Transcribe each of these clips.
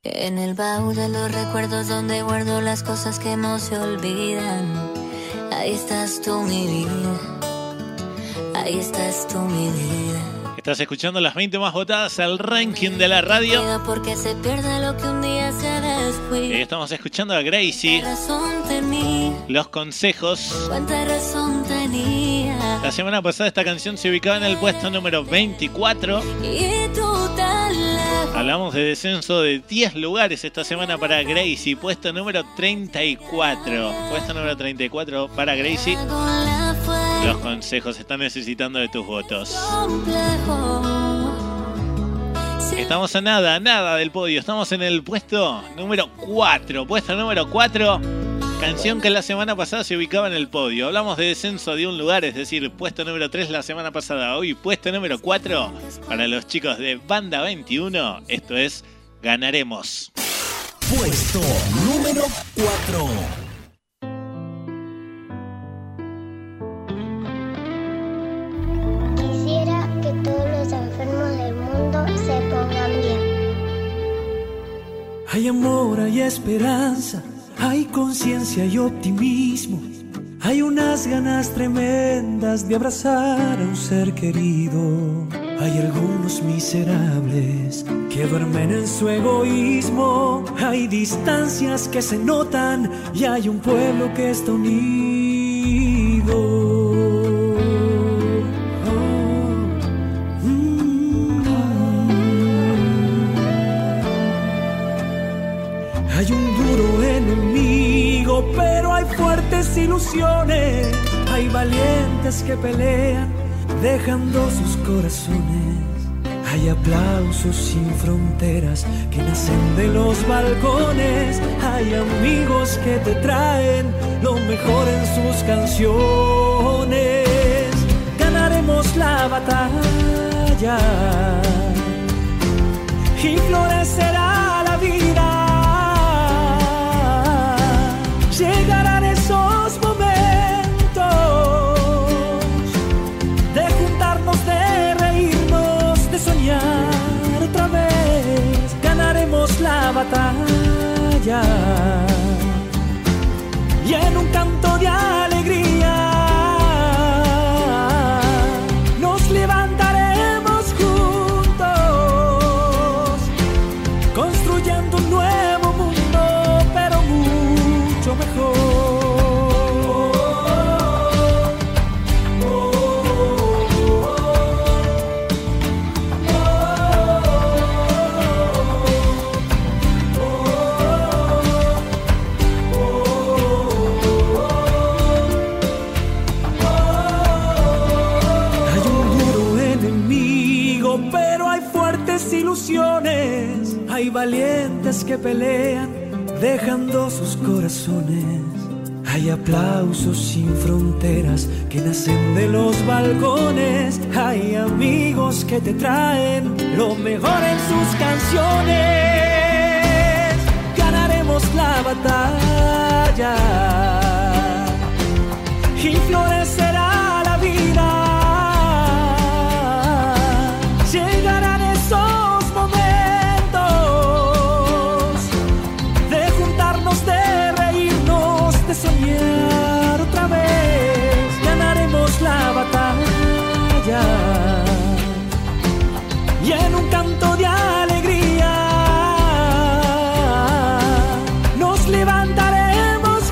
En el baúl de los recuerdos donde guardo las cosas que no se olvidan. Ahí estás tú, mi vida. Ahí estás tú, mi vida. Estás escuchando las 20 más votadas, el ranking de la radio. Porque se pierda lo que un día se descuida. Estamos escuchando a Gracie. Los consejos. ¿Cuánta razón tenía? La semana pasada esta canción se ubicaba en el puesto número 24. Y tú tan lejos. Hablamos de descenso de 10 lugares esta semana para Gracie. Puesto número 34. Puesto número 34 para Gracie. Los consejos están necesitando de tus votos. Estamos a nada del podio. Estamos en el puesto número 4. Puesto número 4. Canción que la semana pasada se ubicaba en el podio. Hablamos de descenso de un lugar, es decir, puesto número 3 la semana pasada. Hoy puesto número 4 para los chicos de Banda 21. Esto es Ganaremos. Puesto número 4. Hay amor, hay esperanza, hay conciencia y optimismo. Hay unas ganas tremendas de abrazar a un ser querido. Hay algunos miserables que duermen en su egoísmo. Hay distancias que se notan y hay un pueblo que está unido. Hay un duro enemigo, pero hay fuertes ilusiones. Hay valientes que pelean, dejando sus corazones. Hay aplausos sin fronteras que nacen de los balcones. Hay amigos que te traen lo mejor en sus canciones. Ganaremos la batalla y florecerá la vida. Llegarán esos momentos de juntarnos, de reírnos, de soñar otra vez. Ganaremos la batalla y en un canto de alegría nos levantaremos juntos, construyendo un nuevo mundo, pero mucho mejor. Hay un duro enemigo, pero hay fuertes ilusiones. Hay valientes que pelean, dejando sus corazones. Hay aplausos sin fronteras que nacen de los balcones. Hay amigos que te traen lo mejor en sus canciones. Ganaremos la batalla y florecerá la vida. Llegarán esos momentos de juntarnos, de reírnos, de soñar otra vez. Ganaremos la batalla y en un canto de alegría nos levantaremos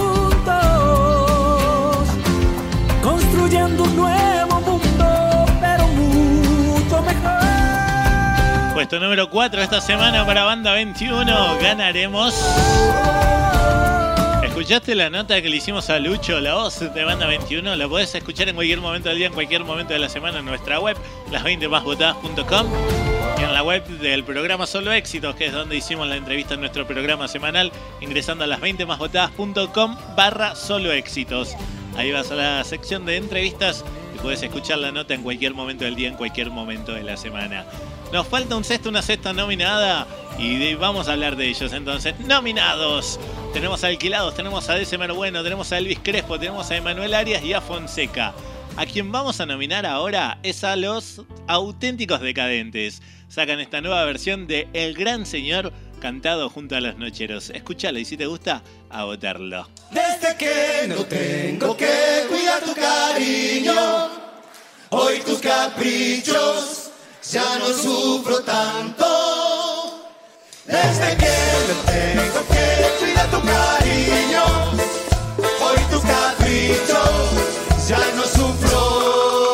juntos, construyendo un nuevo mundo, pero mucho mejor. Puesto número 4 esta semana para Banda 21. Ganaremos. ¿Escuchaste la nota que le hicimos a Lucho, la voz de Banda 21? La podés escuchar en cualquier momento del día, en cualquier momento de la semana en nuestra web, las20másvotadas.com, y en la web del programa Solo Éxitos, que es donde hicimos la entrevista en nuestro programa semanal, ingresando a las20másvotadas.com/Solo Éxitos. Ahí vas a la sección de entrevistas y podés escuchar la nota en cualquier momento del día, en cualquier momento de la semana. Nos falta una sexta nominada y vamos a hablar de ellos. Entonces, nominados. Tenemos a Alquilados, tenemos a December Bueno, tenemos a Elvis Crespo, tenemos a Emanuel Arias y a Fonseca. A quien vamos a nominar ahora es a los Auténticos Decadentes. Sacan esta nueva versión de El Gran Señor cantado junto a los nocheros. Escúchalo y si te gusta, a votarlo. Desde que no tengo que cuidar tu cariño, hoy tus caprichos ya no sufro tanto. Desde que no tengo que cuidar tu cariño, hoy tus caprichos ya no sufro.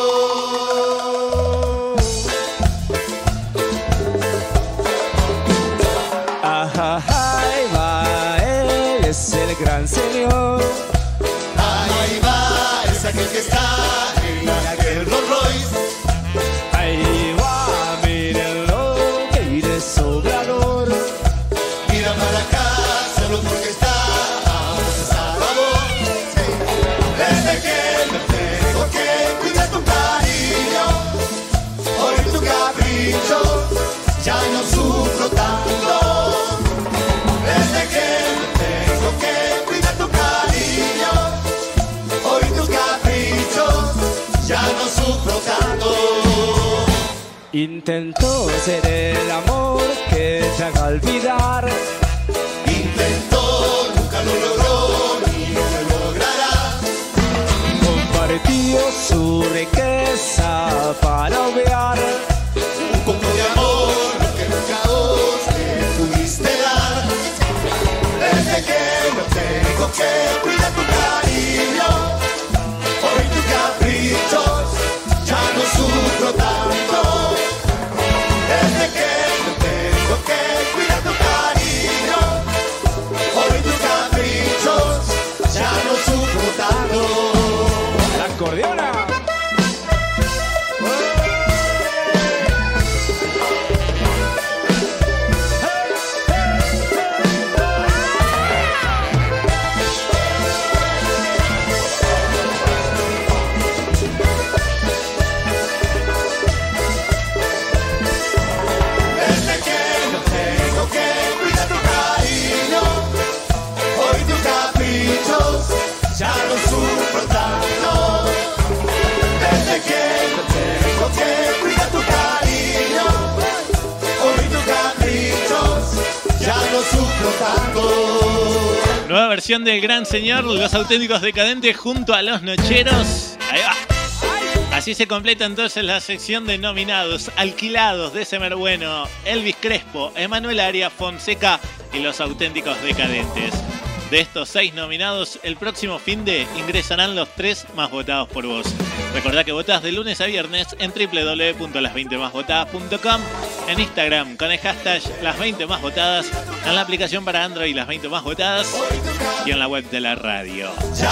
Ahí va, él es el gran señor. Ahí va, es aquel que está en aquel Rolls Royce. Ahí va, mírenlo, que iré sobrador. Mira para acá, solo porque está a Salvador. Desde que no tengo que cuidar tu cariño, hoy tu capricho ya no sufro tanto. Desde que no tengo que cuidar tu cariño, hoy tus caprichos ya no sufro tanto. Intento ser el amor que te haga olvidar. Intentó, nunca lo logró, ni lo logrará. Compartió su riqueza para obviar Un poco de amor, lo que nunca vos me pudiste dar. Desde que no tengo que cuidar tu cariño, hoy tus caprichos ya no sufro tanto. Desde que no tengo que cuidar tu cariño, hoy tus caprichos ya no sufro tanto. la acordeona. Desde que no tengo que cuidar tu cariño, hoy tus caprichos ya no sufro tanto. Desde que no tengo que cuidar tu cariño, hoy tus caprichos ya no sufro tanto. Nueva versión del Gran Señor, Los Auténticos Decadentes junto a Los Nocheros. Ahí va. Así se completa entonces la sección de nominados, alquilados de Semer Bueno, Elvis Crespo, Emanuel Arias, Fonseca y Los Auténticos Decadentes. De estos 6 nominados, el próximo finde ingresarán los 3 más votados por vos. Recordá que votás de lunes a viernes en www.las20másvotadas.com, en Instagram con el hashtag Las 20 Más Votadas, en la aplicación para Android Las 20 Más Votadas y en la web de la radio.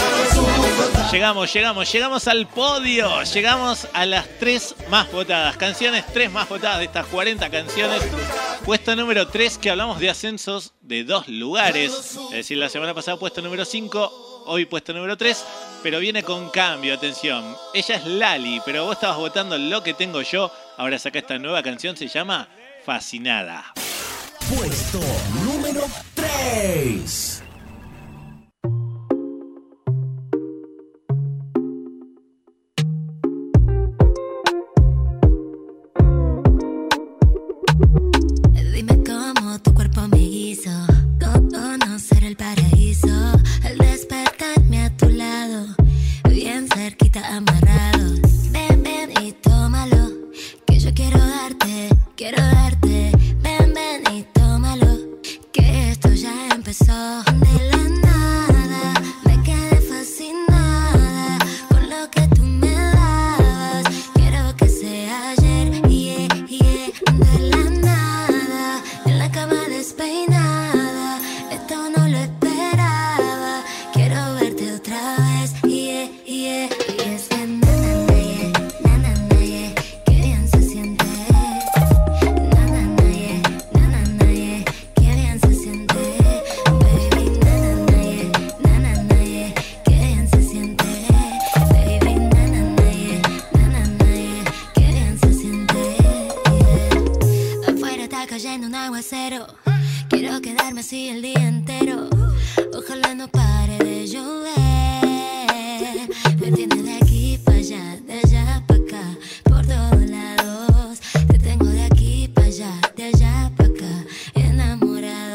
Llegamos al podio, llegamos a las 3 más votadas, canciones 3 más votadas de estas 40 canciones. Puesto número 3, que hablamos de ascensos de 2 lugares, es decir, la semana pasada puesto número 5, hoy puesto número 3, pero viene con cambio, atención. Ella es Lali, pero vos estabas votando Lo que tengo yo, ahora saca esta nueva canción, se llama Fascinada. Puesto número 3. Dime cómo tu cuerpo me hizo conocer el paraíso, al despertarme a tu lado, bien cerquita amarrado. Ven, ven y tómalo, que yo quiero darte. Ven, ven y tómalo, que esto ya empezó. De la nada me quedé fascinada con lo que tú me dabas. Quiero que sea ayer, yeah, yeah. De la nada, en la cama despeinada, esto no lo esperaba. Quiero verte otra vez, yeah, yeah. Y es que na na na yeah, qué bien se siente. Na na na yeah, qué bien se siente. Baby, na na na yeah, qué bien se siente. Baby, na na na yeah, qué bien se siente. Yeah. Afuera está cayendo un aguacero, quiero quedarme así el día entero. Ojalá no pare de llover. Me tienes de aquí para allá, de allá para acá, por todos lados. Te tengo de aquí para allá, de allá para acá, enamorado.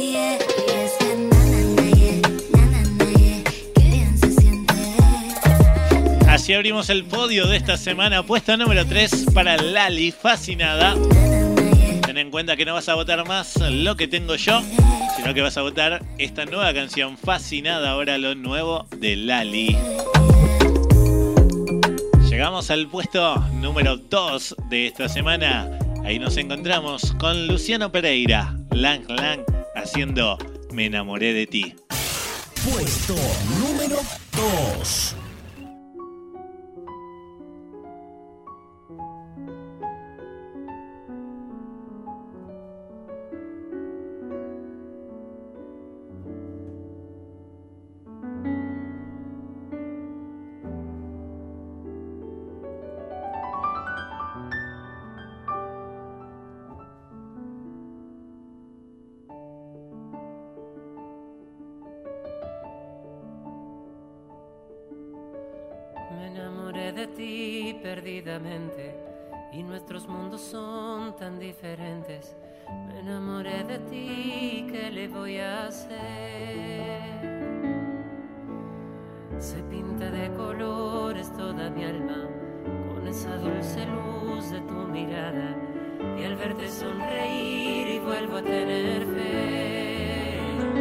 Yeah, y es que na, yeah, qué bien se siente. Así abrimos el podio de esta semana. Puesto número 3 para Lali, Fascinada. Ten en cuenta que no vas a votar más Lo que tengo yo, sino que vas a votar esta nueva canción, Fascinada, ahora lo nuevo de Lali. Llegamos al puesto número 2 de esta semana. Ahí nos encontramos con Luciano Pereira, Lang Lang, haciendo Me enamoré de ti. Puesto número 2. Me enamoré de ti perdidamente y nuestros mundos son tan diferentes. Me enamoré de ti, ¿qué le voy a hacer? Se pinta de colores toda mi alma con esa dulce luz de tu mirada, y al verte sonreír y vuelvo a tener fe.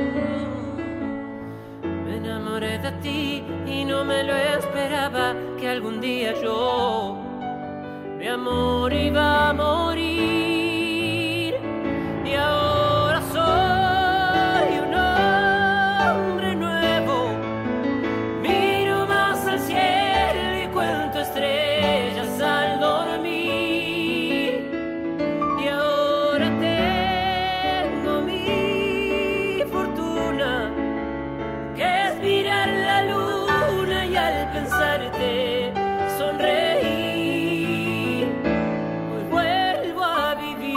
Me enamoré de ti y no me lo esperaba, que algún día yo, mi amor, iba a morir. Y ahora soy un hombre nuevo, miro más al cielo y cuento estrellas al dormir. Y ahora tengo mi fortuna, que es mirar la luna y al pensarte sonreír. Hoy vuelvo a vivir.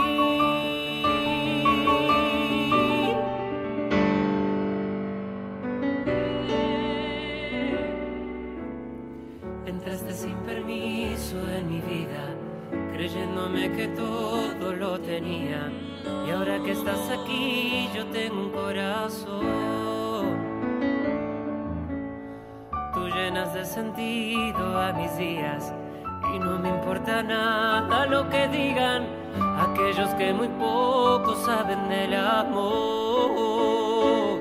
Entraste sin permiso en mi vida, creyéndome que todo lo tenía. Y ahora que estás aquí yo tengo un corazón. Tú llenas de sentido a mis días y no me importa nada lo que digan aquellos que muy poco saben del amor.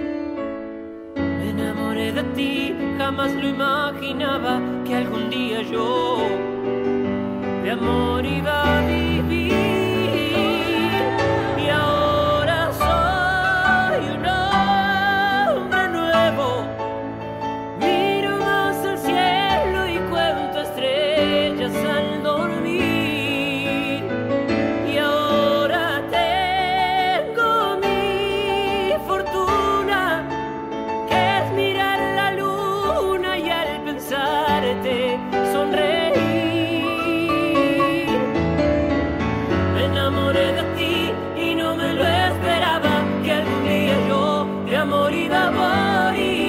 Me enamoré de ti, jamás lo imaginaba, que algún día yo de amor iba a vivir. Y ahora soy un hombre nuevo, miro más al cielo y cuento estrellas al dormir. Y ahora tengo mi fortuna, que es mirar la luna y al pensarte sonreír. Me enamoré de ti y no me lo esperaba, que algún día yo de amor iba a morir.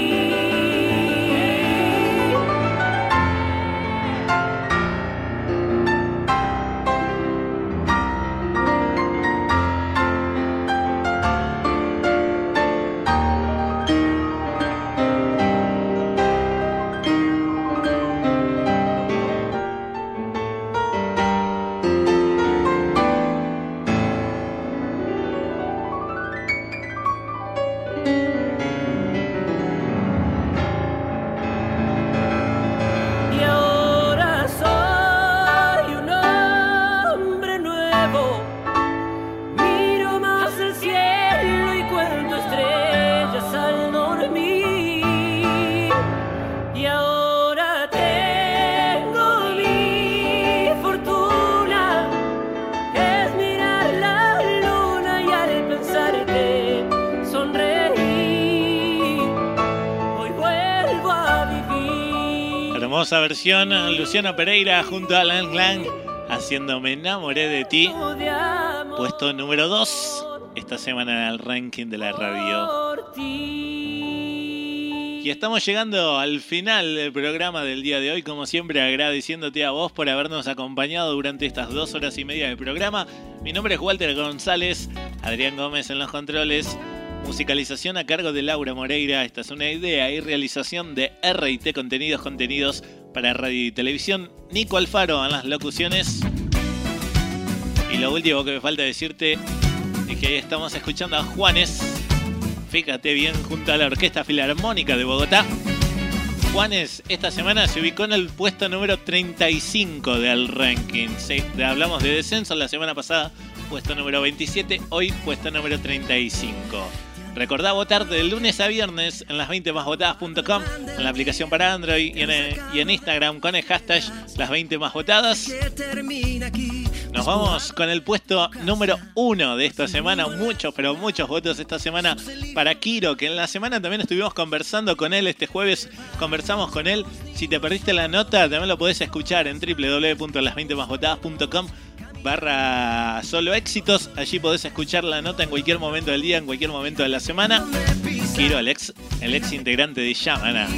Y ahora soy un hombre nuevo, miro más el cielo y cuento estrellas al dormir. Y ahora tengo mi fortuna, que es mirar la luna y al pensarte sonreír. Hoy vuelvo a vivir. Hermosa versión, Luciano Pereira junto a Lang Lang, haciendo Me enamoré de ti. De amor Puesto número 2 esta semana en el ranking de la radio. por ti. Y estamos llegando al final del programa del día de hoy, como siempre agradeciéndote a vos por habernos acompañado durante estas 2 horas y media del programa. Mi nombre es Walter González, Adrián Gómez en los controles. Musicalización a cargo de Laura Moreira. Esta es una idea y realización de R&T Contenidos para radio y televisión. Nico Alfaro en las locuciones. Y lo último que me falta decirte es que ahí estamos escuchando a Juanes. Fíjate bien, junto a la Orquesta Filarmónica de Bogotá. Juanes esta semana se ubicó en el puesto número 35 del ranking. Sí, hablamos de descenso la semana pasada, puesto número 27, hoy puesto número 35. Recordá votar de lunes a viernes en las 20másvotadas.com, en la aplicación para Android y en Instagram con el hashtag las 20 más votadas. Nos vamos con el puesto número 1 de esta semana. Muchos votos esta semana para Kiro, que en la semana también estuvimos conversando con él. Este jueves conversamos con él. Si te perdiste la nota, también lo podés escuchar en www.las20másvotadas.com/solo éxitos. Allí podés escuchar la nota en cualquier momento del día, en cualquier momento de la semana. Kiro, el ex integrante de Yamana.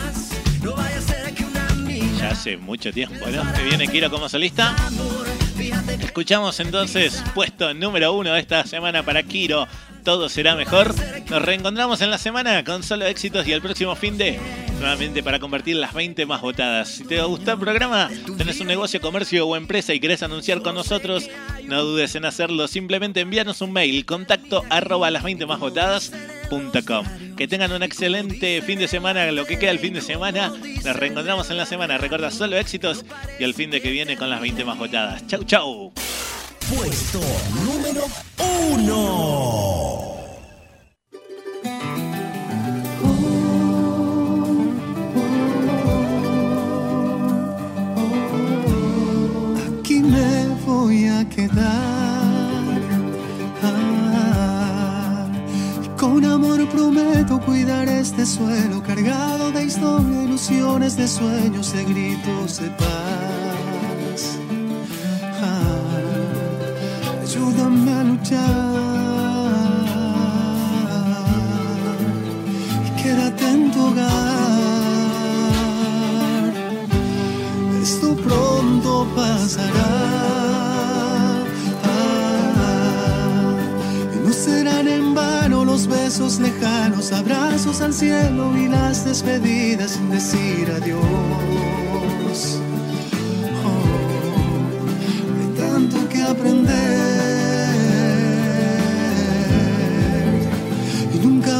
Ya hace mucho tiempo, ¿no? Que viene Kiro como solista. Escuchamos entonces puesto número 1 de esta semana para Kiro. Todo será mejor. Nos reencontramos en la semana con solo éxitos y el próximo finde nuevamente para convertir las 20 más votadas. Si te gustó el programa, tenés un negocio, comercio o empresa y querés anunciar con nosotros, no dudes en hacerlo. Simplemente envíanos un mail, contacto@las20másvotadas.com. Que tengan un excelente fin de semana, lo que queda el fin de semana. Nos reencontramos en la semana. Recuerda, solo éxitos y el fin de que viene con las 20 más votadas. Chau, chau. Puesto número 1. Aquí me voy a quedar. Y con amor prometo cuidar este suelo cargado de historia, ilusiones, de sueños, de gritos de paz. Ayúdame a luchar y quédate en tu hogar. Esto pronto pasará y no serán en vano los besos lejanos, abrazos al cielo y las despedidas sin decir adiós. Hay tanto que aprender y nunca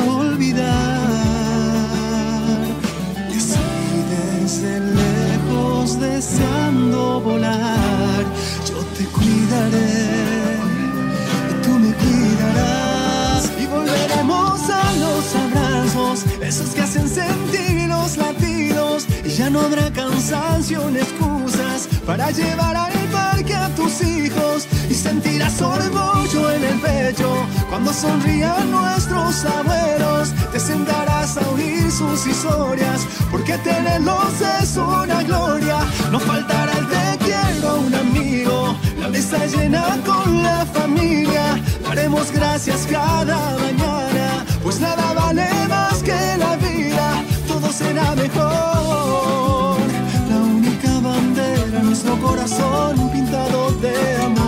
olvidar. Y así desde lejos deseando volar, yo te cuidaré y tú me cuidarás. Y volveremos a los abrazos, esos que hacen sentir los latidos. Y ya no habrá cansancio ni excusas para llevar al parque a tus hijos. Y sentirás orgullo en el pecho cuando sonrían nuestros abuelos. Te sentarás a oír sus historias, porque tenerlos es una gloria. No faltará el te quiero a un amigo, la mesa llena con la familia. Daremos gracias cada mañana, pues nada vale más que la vida. Todo será mejor. La única bandera, nuestro corazón pintado de amor.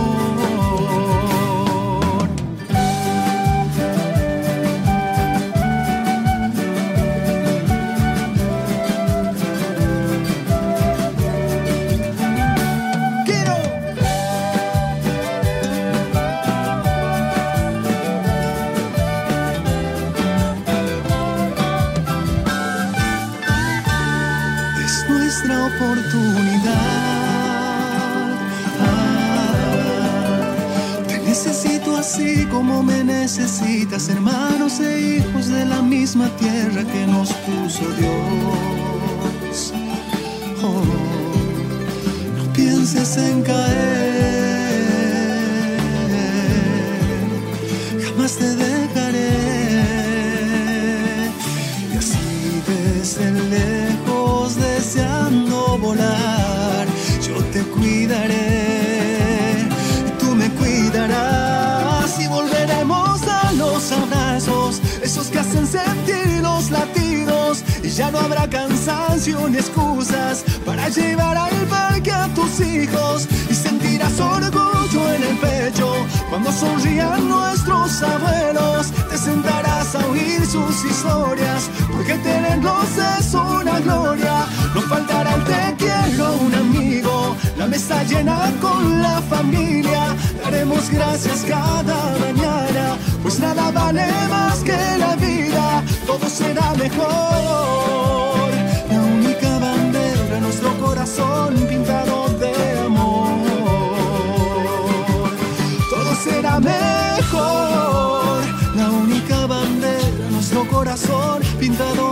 Te necesito así como me necesitas, hermanos e hijos de la misma tierra que nos puso Dios. Oh, no pienses en caer, jamás te dejaré. Y así desde lejos deseando volar, yo te cuidaré y tú me cuidarás. Y volveremos a los abrazos, esos que hacen sentir los latidos. Y ya no habrá cansancio ni excusas para llevar al parque a tus hijos. Y sentirás orgullo en el pecho cuando sonrían nuestros abuelos. Te sentarás sus historias, porque tenerlos es una gloria. No faltará el te quiero, un amigo, la mesa llena con la familia. Daremos gracias cada mañana, pues nada vale más que la vida. Todo será mejor. La única bandera en nuestro corazón pintado de amor. Todo será mejor. La única bandera en nuestro corazón pintado